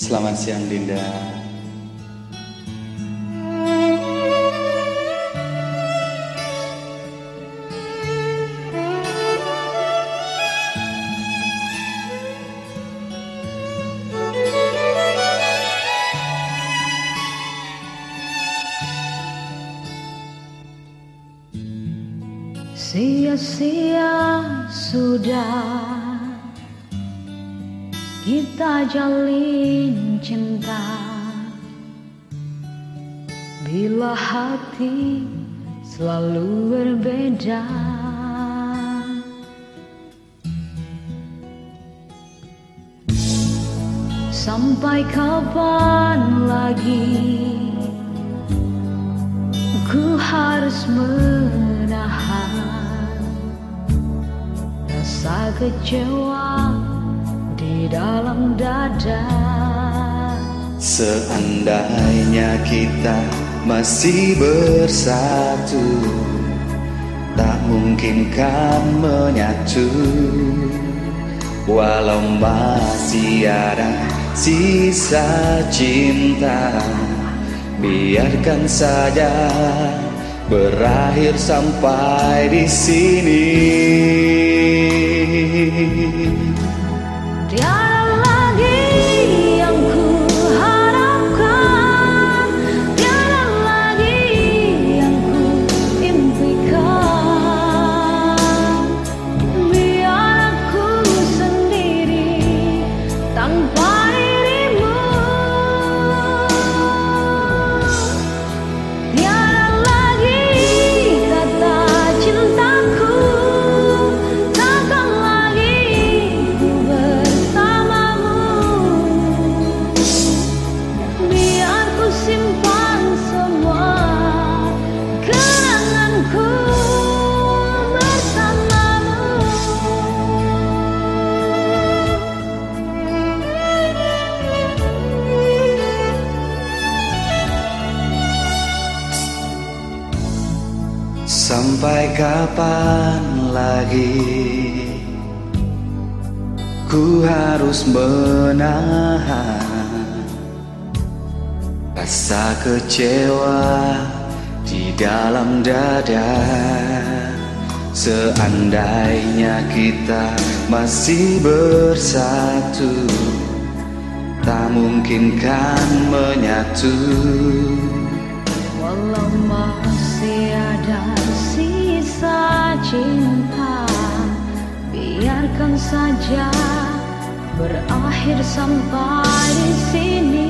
Selamat siang Dinda. Sia-sia sudah kita jalin cinta, bila hati selalu berbeda. Sampai kapan lagi ku harus menahan rasa kecewa di dalam dada. Seandainya kita masih bersatu, tak mungkin kan menyatu. Walau masih ada sisa cinta, biarkan saja berakhir sampai di sini. Tiada lagi yang ku harapkan, tiada lagi yang ku impikan. Biar aku sendiri tanpa dirimu. Tiada lagi kata cintaku, takkan lagi ku bersamamu. Biar ku simpan semua kenanganku bersamamu. Sampai kapan lagi ku harus menahan rasa kecewa di dalam dada. Seandainya kita masih bersatu, tak mungkin kan menyatu. Walau masih ada sisa cinta, biarkan saja berakhir sampai di sini.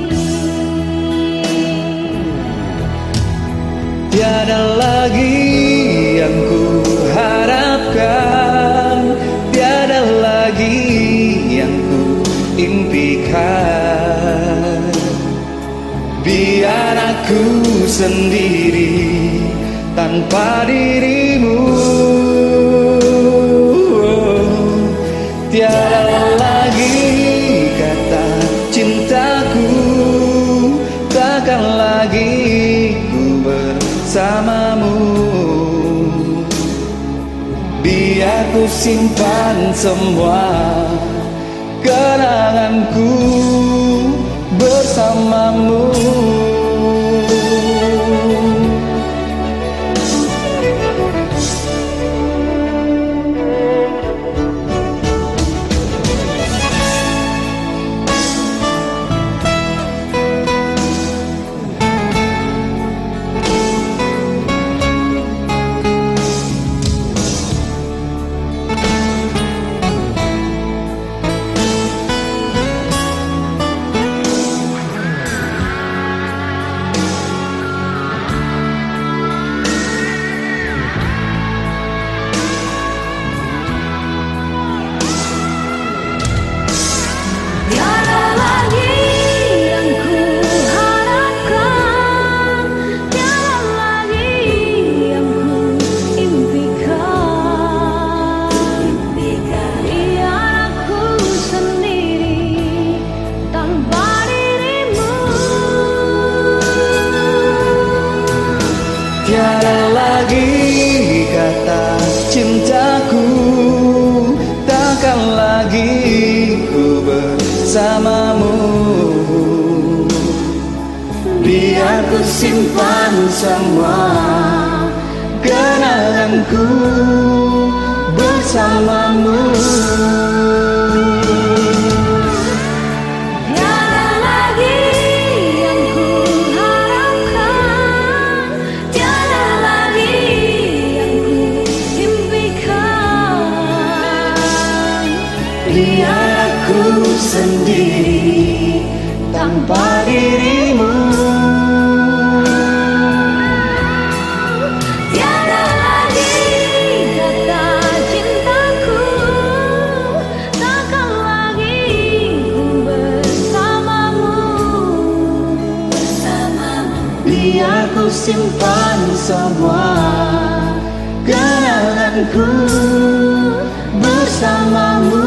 Tiada lagi yang ku harapkan, tiada lagi yang ku impikan. Biar aku sendiri tanpa dirimu. Tiada lagi kata cintaku, takkan lagi ku bersamamu. Biar ku simpan semua kenanganku bersamamu. Tiada lagi yang ku harapkan, tiada lagi yang ku impikan. Biar aku sendiri tanpa dirimu. Tiada lagi kata cintaku, takkan lagi ku bersamamu. ku simpan semua kenanganku bersamamu. Tiada lagi yang ku harapkan, tiada lagi yang ku impikan. Biar aku sendiri tanpa dirimu. Tiada lagi kata cintaku, takkan lagi ku bersamamu. Biar ku simpan semua kenanganku bersamamu.